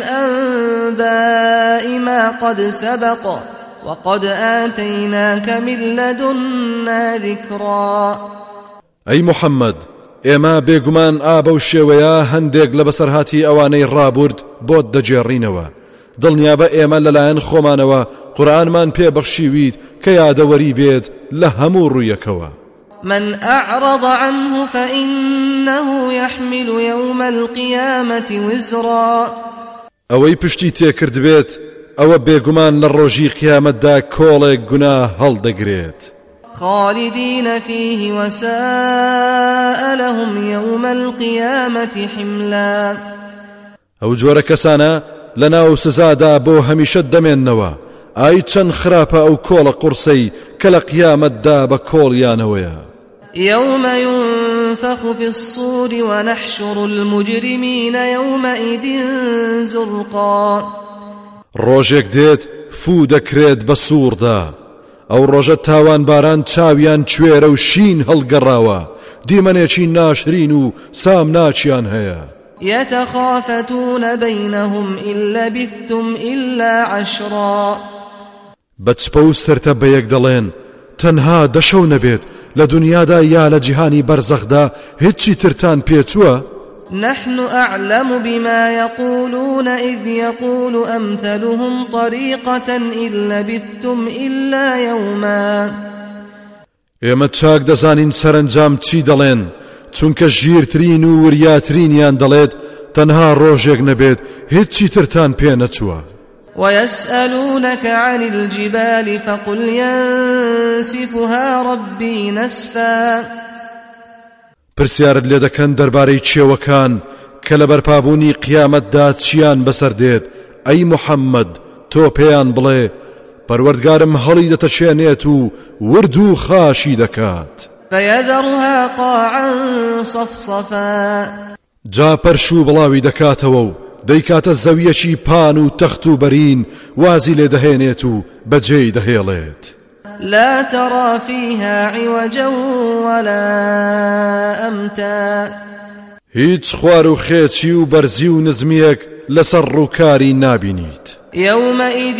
أنباء ما قد سبق وقد آتيناك من لدنا ذكرا. أي محمد ئێمە بێگومان ئابە و شێوەیە هەندێک لە بەسەرهاتی ئەوانەی ڕابورد بۆت دەجێڕینەوە. دڵنیابە ئێمە لەلایەن خۆمانەوە قورئانمان پێبەخشیویت کە یادەوەری بێت لە هەموو ڕوویەکەوە. من أعرض عنه فإنه يحمل يوم القيامة وزرا. ئەوەی پشتی تێکرد بێت ئەوە بێگومان لە ڕۆژی قیامەتدا کۆڵێک گوناه هەڵدەگرێت. خالدين فيه وساء لهم يوم القيامة حملا. ئەو جۆرە کەسانە لەناو سزادا بۆ هەمیشە دەمێننەوە. ئای چەند خراپە ئەو کۆڵە قورسەی کە لە قیامەتدا بە کۆڵیانەوەیە. يوم ينفخ في الصور ونحشر المجرمين يومئذ زرقا. ڕۆژێک دێت فو دەکرێت بە سووردا. ئەو ڕۆژە تاوان باران چاویان کوێرە و شین هەڵگەڕاوە. دیمەنێکی ناشرین و سامناچیان هەیە. يتخافتون بينهم إن لبثتم إلا عشرا. بەچپە و سرتە بەیەک دەڵێن تەنها دەشەو نەبێت لە دنیادا یا لە جیهانی بەرزەخدا هیچی ترتان پێچووە. نحن أعلم بما يقولون إذ يقول أمثلهم طريقة إن لبثتم إلا يوما. ئێمە چاک دەزانین سەرنجام چی دەڵێن چونکە ژیرترین و وریاترینیان دەڵێت تەنها ڕۆژێک نەبێت هیچی ترتان پێ نەچووە. ويسألونك عن الجبال فقل ينسفها ربي نسفا. پرسیارت لێ دەکەن دەربارەی چێوەکان کە لە بەرپابوونی قیامەتدا چیان بەسەر دێت. ئەی محەممەد تۆ پێیان بڵێ پەروەردگارم هەڵی دەتەچێنێت و ورد و خاشی دەکات. فيذرها قاعا صفصفا. جا پەرش و بڵاوی دەکاتەوە و دەیکاتە زەویەکی پان و تەخت و بەرین وازی لێ دەهێنێت و بەجێی دەهێڵێت. لا ترى فيها عوجا ولا أمتا. هیچ خوار و خێچی و بەرزی و نزمیەک لەسەر ڕووکاری نابینیت. يومئذ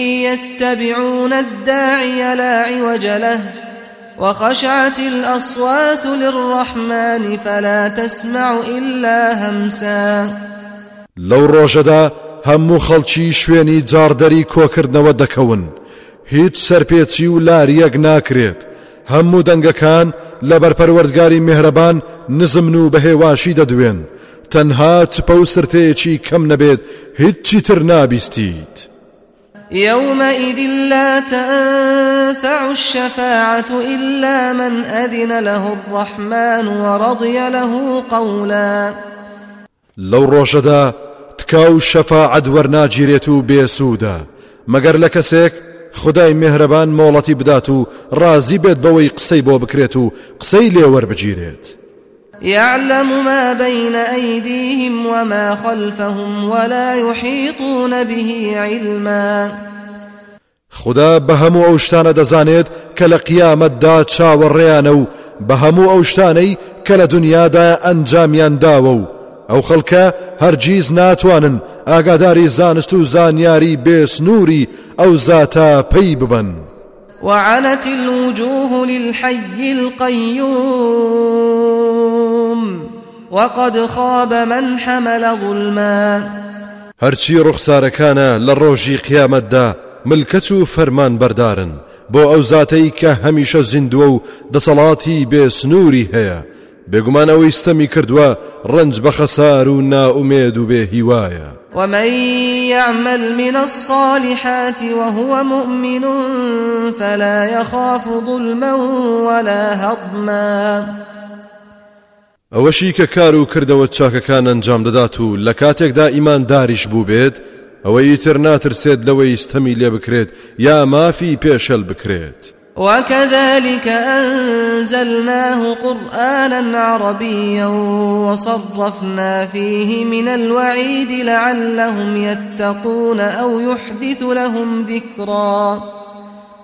يتبعون الداعي لا عوج له وخشعت الأصوات للرحمن فلا تسمع إلا همسا. لەو ڕۆژەدا هەموو خەڵکی شوێنی جاردەری کۆکردنەوە دەکەون. هیچ سەرپێچی و لاریەک ناکرێت. هەموو دەنگەکان لەبەر پەروەردگاری میهرەبان نزمن و بەهێواشی دەدوێن. تەنها چپە و سرتەیەکی کەم نەبێت هیچی تر نابیستیت. يومئذ لا تنفع الشفاعة إلا من أذن له الرحمن ورضي له قولا. لەو ڕۆژەدا تکاو شەفاعەت وەرناگیرێت و بێسوودە مەگەر لە کەسێک خدای میهرەبان مۆڵەتی بدات و ڕازی بێت بەوەی قسەی بۆ بکرێت و قسەی لێ وەربگیرێت. يعلم ما بين أيديهم وما خلفهم ولا يحيطون به علما. خدا بە هەموو ئەو شتانە دەزانێت کە لە قیامەتدا چاوەڕێیانە و بە هەموو ئەو شتانەی کە لە دنیادا ئەنجامیان داوە و ئەو خەڵکە هەرگیز ناتوانن ئاگاداری زانست و زانیاری بێسنووری ئەو زاتە پەی ببن. وعنت الوجوه للحي القيوم وقد خاب من حمل ظلما. هەرچی ڕوخسارەکانە لە ڕۆژی قیامەتدا ملکەت و فەرمان بەردارن بۆ ئەو زاتەی کە هەمیشە زیندووە و دەسەڵاتی بێسنووری هەیە. بێگومان ئەوەی ستەمی کردووە ڕنج بە خەسار و نائومێد و بێ هیوایە. ومن يعمل من الصالحات وهو مؤمن فلا يخاف ظلما ولا هضما. ئەوەشی کە کار و کردەوە چاکەکان ئەنجام دەدات و لە کاتێکدا ئیمانداریش بوو بێت ئەوەی تر ناترسێت لەوەی ستەمی لێ بکرێت یا مافی پێشەل بکرێت. وكذلك أنزلناه قرآنا عربيا وصرفنا فيه من الوعيد لعلهم يتقون أو يحدث لهم ذكرا.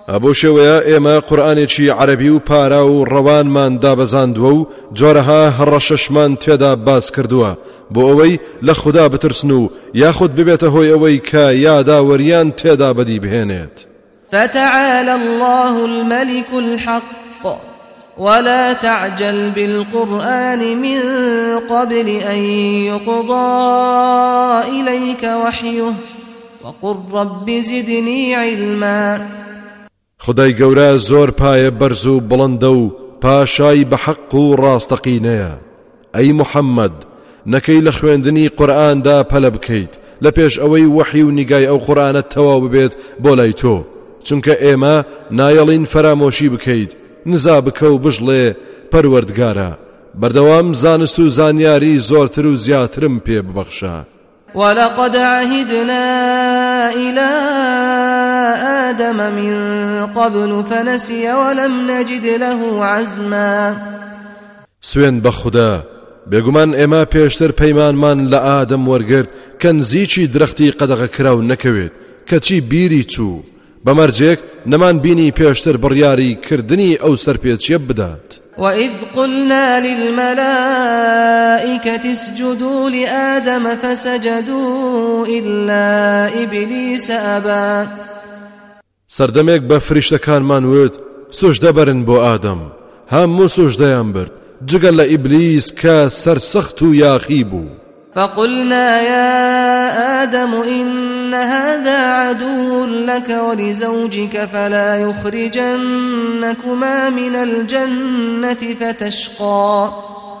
ئەبۆ شێوەیە ئێمە قورئانێکی عەرەبی و پارا و ڕەوانمان دابەزاندووە و جۆرەها هەڕەشەشمان تێدا باس کردووە بۆ ئەوەی لە خوددا بترسن و یاخود ببێتە هۆی ئەوەی کە یاداوەریان تێدا بەدی بهێنێت. فتعالى الله الملك الحق ولا تعجل بالقرآن من قبل أن يقضى إليك وحيه وقل رب زدني علما. خدای گەورە زۆر پایە بەرز و بڵندە و پاشای بە حەق و ڕاستەقینەیە. ئەی محەممەد نەکەی لە خوێندنی قورئاندا پەلە بکەیت لە پێش ئەوەی وەحی و نیگای ئەو قورئانە تەواو ببێت بۆ لای تۆ، چونکە ئێمە نایەڵین فەرامۆشی بکەیت، نزا بکە و بژڵێ پەروەردگارە بەردەوام زانست و زانیاری زۆرتر و زیاترم پێ ببەخشە. ولقد عهدنا إلى آدم من قبل فنسي ولم نجد له عزما. سوێن بە خوددا بێگومان ئێمە پێشتر پەیمانمان لە ئادەم وەرگرت کە نزیکی درەختی قەدەغە کراو نەکەوێت کەچی بیری چوو بەمەرجێک نەمان بینی پێشتر بڕیاری کردنی ئەو سەرپێچیە بدات. وإذ قلنا للملائكة اسجدوا لآدم فسجدوا إلا إبليس أبى. سەردەمێک بە فریشتەکانمان وت سوژدە بەرن بۆ ئادەم، هەموو سوژدەیان برد جگەل لە ئیبلیس کە سەرسەخت و یاخی بوو. فقلنا يا آدم إن هذا عدو لك ولزوجك فلا يخرجنكما من الجنة فتشقى.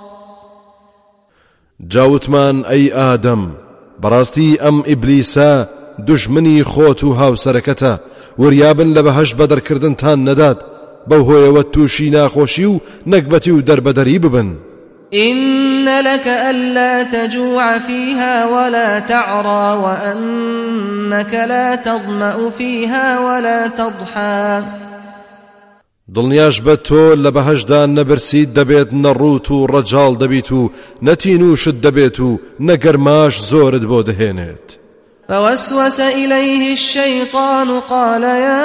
جاوتمان أي آدم براستي أم إبليسا دژمنی خۆت و هاوسەرەکەتە وریابن لە بەهەشت بەدەرکردنتان نەدات بەو هۆیەوە تووشی ناخۆشی و نەکبەتی و دەربەدەری ببن. إن لك ألا تجوع فيها ولا تعرى وأنك لا تظمأ فيها ولا تضحى. دڵنیاش بە تۆ لە بەهەشتدا نەبرسیت دەبێت نەڕوت و ڕەجاڵ دەبیت و نەتینوشت دەبێت و نەگەرماش زۆرت بۆ دەهێنێت. فوسوس إليه الشيطان قال يا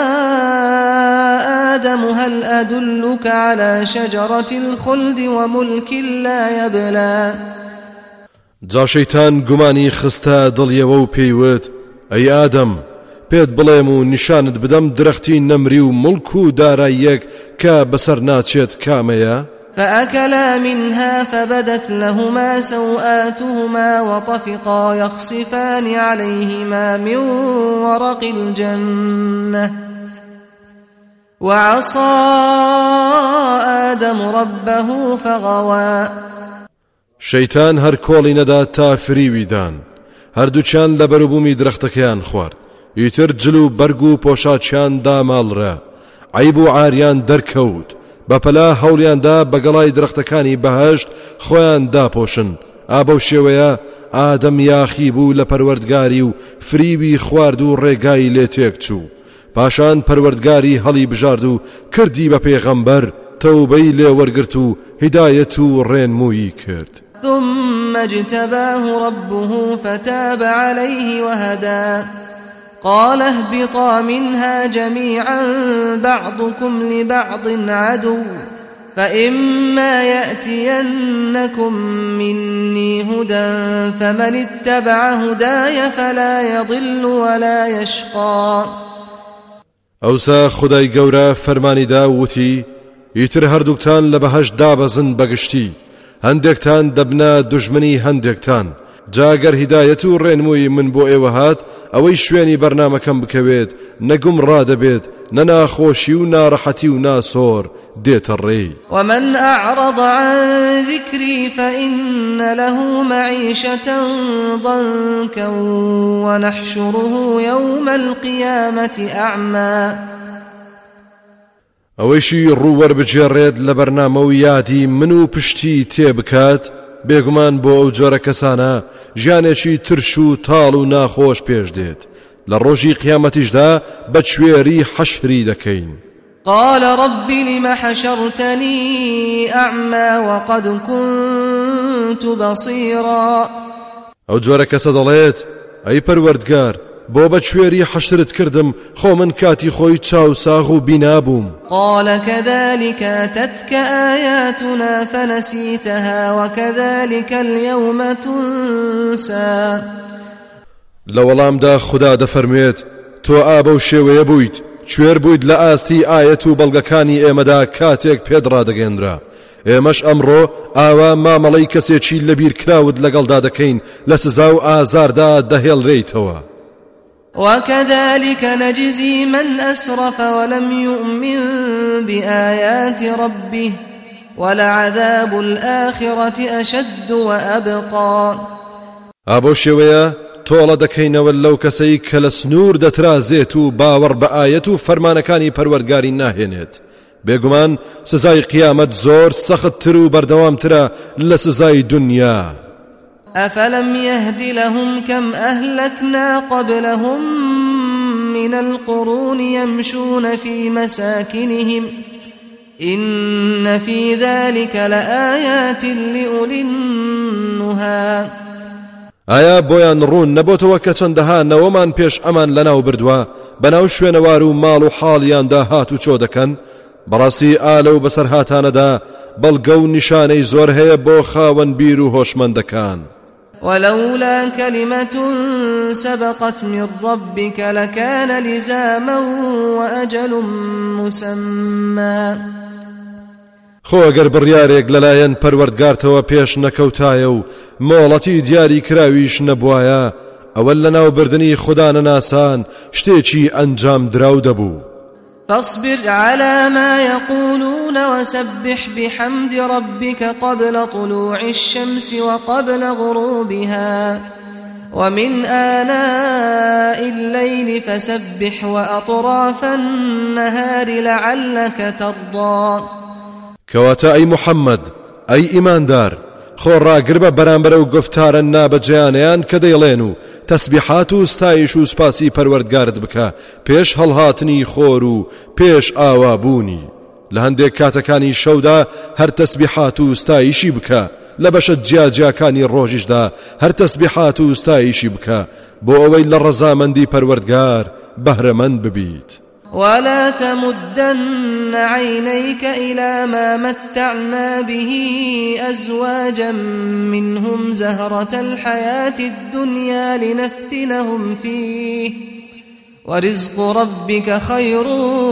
آدم هل أدلك على شجرة الخلد وملك لا يبلى. جا شەیتان گومانی خستە دڵیەوە و پێیوت ئەی ئادەم پێت بڵێم و نیشانت بدەم درەختی نەمری و مڵک و داراییەک کە بەسەر ناچێت کامەیە؟ فأكلا منها فبدت لهما سوآتهما وطفقا يخصفان عليهما من ورق الجنة وعصى آدم ربه فغوى. شەیتان هەر کۆڵی نەدا تا فریویدان هەردووچیان لە بەروبوومی درەختەکەیان خوارد ئیتر جل و بەرگ و پۆشاچیان داماڵڕە عیب و عاریان دەرکەوت بەپەلا هەوڵیاندا بەگەڵای درەختەکانی بەهەشت خۆیان داپۆشن. ئابەو شێوەیە ئادەم یاخی بوو لە پەروەردگاری و فریوی خوارد و ڕێگای لێ تێک چوو. پاشان پەروەردگاری هەڵی بژارد و کردی بە پێغەمبەر تەوبەی لێ وەرگرت و هیدایەت و ڕێنمووی کرد. ثم اجتباه ربه فتاب عليه وهدى. قال اهبطا منها جميعا بعضكم لبعض عدو فإما يأتينكم مني هدى فمن اتبع هداي فلا يضل ولا يشقى. ئەوسا خدای گەورە فەرمانی دا وتی ئیتر هەردووکتان لە بەهەشت دابەزن بەگشتی هەندێکتان دەبنە دوژمنی هەندێکتان. جاگەر هیدایەت و ڕێنمووی من بۆ ئێوە هات ئەوەی شوێنی بەرنامەکەم بکەوێت نەگوم ڕادەبێت نەناخۆشی و ناڕەحەتی و ناسۆر دێتە ڕێی. ومن أعرض عن ذكري فإن له معيشة ضنكا ونحشره يوم القيامة أعمى. ئەوەیشی ڕوووەەر بجێڕێت لە بەرنامە و یادی من و پشتی تێبکات بێگومان بۆ ئەو جۆرە کەسانە ژیانێکی ترش و تاڵ و ناخۆش پێش دێت لە ڕۆژی قیامەتیشدا بە کوێری حەشری دەکەین. قال رب لم حشرتني أعمى وقد كنت بصيرا. ئەو جۆرە کەسە دەڵێت ئەی پەروەردگار بۆ بە کوێری حەشرت کردم خۆ من کاتی خۆی چاوساغ و بینابووم. قال كذلك أتتك آياتنا فنسيتها وكذلك اليوم تنسى. لە وەڵامدا خوددا دەفەرموێت تۆ ئابە و شێوەیە بوویت کوێر بوویت لە ئاستی ئاەت و بەڵگەکانی ئێمەدا کاتێک پێت ڕادەگەێنرا. ئێمەش ئەمڕۆ ئاوا مامەڵەی کەسێکی لەبیر کراوت لەگەڵدا دەکەین لە سزا و ئازاردا دەهێڵرێیتەوە. وكذلك نجزي من أسرف ولم يؤمن بآيات ربه ولعذاب الآخرة أشد وأبقى. ئابۆ شێوەیە تۆڵە دەکەینەوە لەو کەسەی کە لە سنوور دەترازێت و باوەڕ بە ئاەت و فەرمانەکانی پەروەردگاری ناهێنێت. بێگومان سزای قیامەت زۆر سەختتر و بەردەوامترە لە سزای دنیا. أفلم يهد لهم كم أهلكنا قبلهم من القرون يمشون في مساكنهم إن في ذلك لآيات لأولي النهى. ئایا بۆیان ڕوون نەبۆتەوە کە چەندەها نەوەمان پێش ئەمان لەناو بردووە بەناو شوێنەوار و ماڵ و حاڵیاندا هات و چۆ دەکەن؟ بەڕاستی ئالە و بەسەر هاتانەدا بەڵگە و نیشانەی زۆر هەیە بۆ خاوەن بیر و هۆشمەندەکان. ولولا كلمة سبقت من ربك لكان لزاما وأجل مسمى. خۆ ئەگەر بڕیارێک لەلایەن پەروەردگارتەوە پێش نەکەوتایە و مۆڵەتی دیاری کراویش نەبوایە ئەوە لەناو بردنی خوددا نەناسان شتێکی ئەنجام دراو دەبوو. فاصبر على ما يقولون وسبح بحمد ربك قبل طلوع الشمس وقبل غروبها ومن آناء الليل فسبح وأطراف النهار لعلك ترضى. کەواتە ئەی محەممەد ئەی ئیماندار خۆڕاگر بە بەرامبەرە و گفتارە نابەجیانیان کە دەیڵێن و تەسبیحات و ستایش و سپاسی پەروەردگارت بکە پێش هەڵهاتنی خۆر و پێش ئاوابوونی. لە هەندێک کاتەکانی شەودا هەر تەسبیحات و ستایشی بکە لە بەشە جیاجیاکانی ڕۆژیشدا هەر تەسبیحات و ستایشی بکە بۆ ئەوەی لە ڕەزامەندی پەروەردگار بەهرەمەند ببیت. ولا تمدن عينيك إلى ما متعنا به أزواجا منهم زهرة الحياة الدنيا لنفتنهم فيه ورزق ربك خير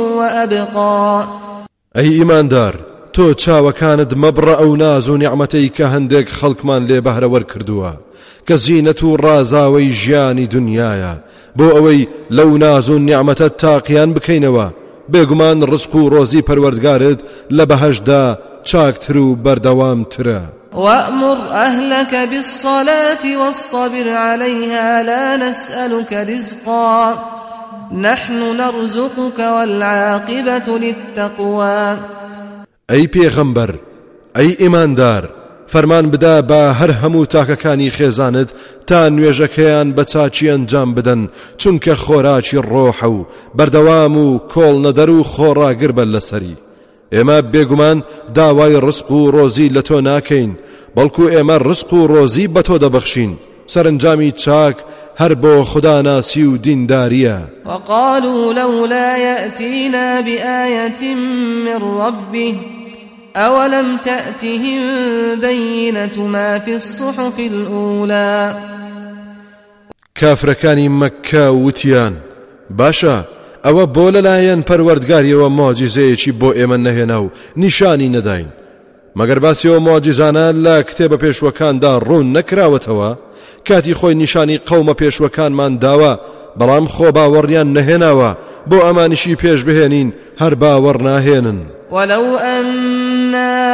وأبقى. أي إيمان دار تۆ چاوەکانت مەبڕە ئەو ناز و نیعمەتەی کە هەندێک خەڵکمان لێ بەهرەوەر کردووە کە زینەت و ڕازاوەی ژیانی دنیایە بۆ ئەوەی لەو ناز و نیعمەتە تاقییان بکەینەوە. بێگومان ڕزق و ڕۆزی پەروەردگارت لە بەهەشدا چاکتر و بەردەوامترە. وأمر أهلك بالصلاة واصطبر عليها لا نسألك رزقا نحن نرزقك والعاقبة للتقوى. ئەی پێغەمبەر ئەی ئیماندار فەرمان بدا بە هەر هەموو تاکەکانی خێزانت تا نوێژەکەیان بە چاچی ئەنجام بدەن چونکە خۆراکی ڕۆحە و بەردەوام و کۆڵ نەدەر و خۆڕاگر بە لەسەری. ئێمە بێگومان داوای ڕزق و ڕۆزی لە تۆ ناکەین بەڵکو ئێمە ڕزق و ڕۆزی بە تۆ دەبەخشین. سەرنجامی چاک هەر بۆ خوددا ناسی و دینداریە. وقالوا لولا يأتينا بآية من ربه أولم تأتهم بينة ما في الصحف الأولى. کافرەکانی مەککە وتیان باشە ئەوە بۆ لەلایەن پەروەردگاریەوە مۆجیزەیەکی بۆ ئێمە نەهێنا و نیشانی نەداین مەگەر باسیەوە مۆجیزانە لە کتێبە پێشوەکاندا ڕوون نەکراوەتەوە کاتی خۆی نیشانی قەومە پێشوەکانمان داوە بەڵام خۆ باوەڕیان نەهێناوە بۆ ئەمانیشی پێش بهێنین هەر باوەڕ ناهێنن. ولو أنا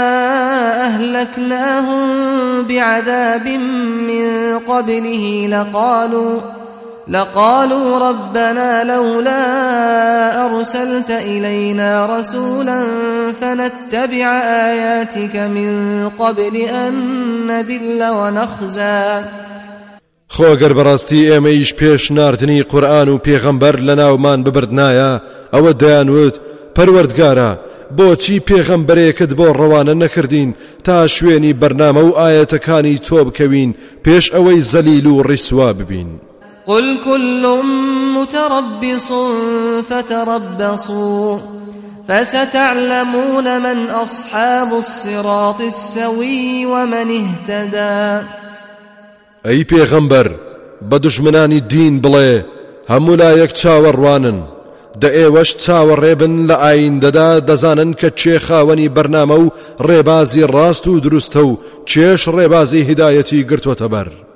أهلكناهم بعذاب من قبله لقالوا لقالوا ربنا لولا أرسلت إلينا رسولا فنتبع آياتك من قبل أن نذل ونخزى. خۆ گەر بەڕاستی ئێمەیش پێش ناردنی قورئان و پێغەمبەر لەناومان ببردنایە ئەوە دەیانوت پەروەردگارە بۆچی پێغەمبەرێکت بۆ ڕەوانە نەکردین تا شوێنی بەرنامە و ئاەتەکانی تۆ بکەوین پێش ئەوەی زەلیل و ڕیسوا ببین. قل كل متربص فتربصوا فستعلمون من أصحاب الصراط السوي ومن اهتدى. أي پیغمبر بدشمنانی دین بڵێ هەموو لایەک چاوەڕوانن دە ئێوەش چاوەڕێبن لە ئایندەدا دەزانن کە چێ خاوەنی بەرنامە و ڕێبازی ڕاست و دروستە و چێش ڕێبازی هیدایەتی گرتوۆتە بەر.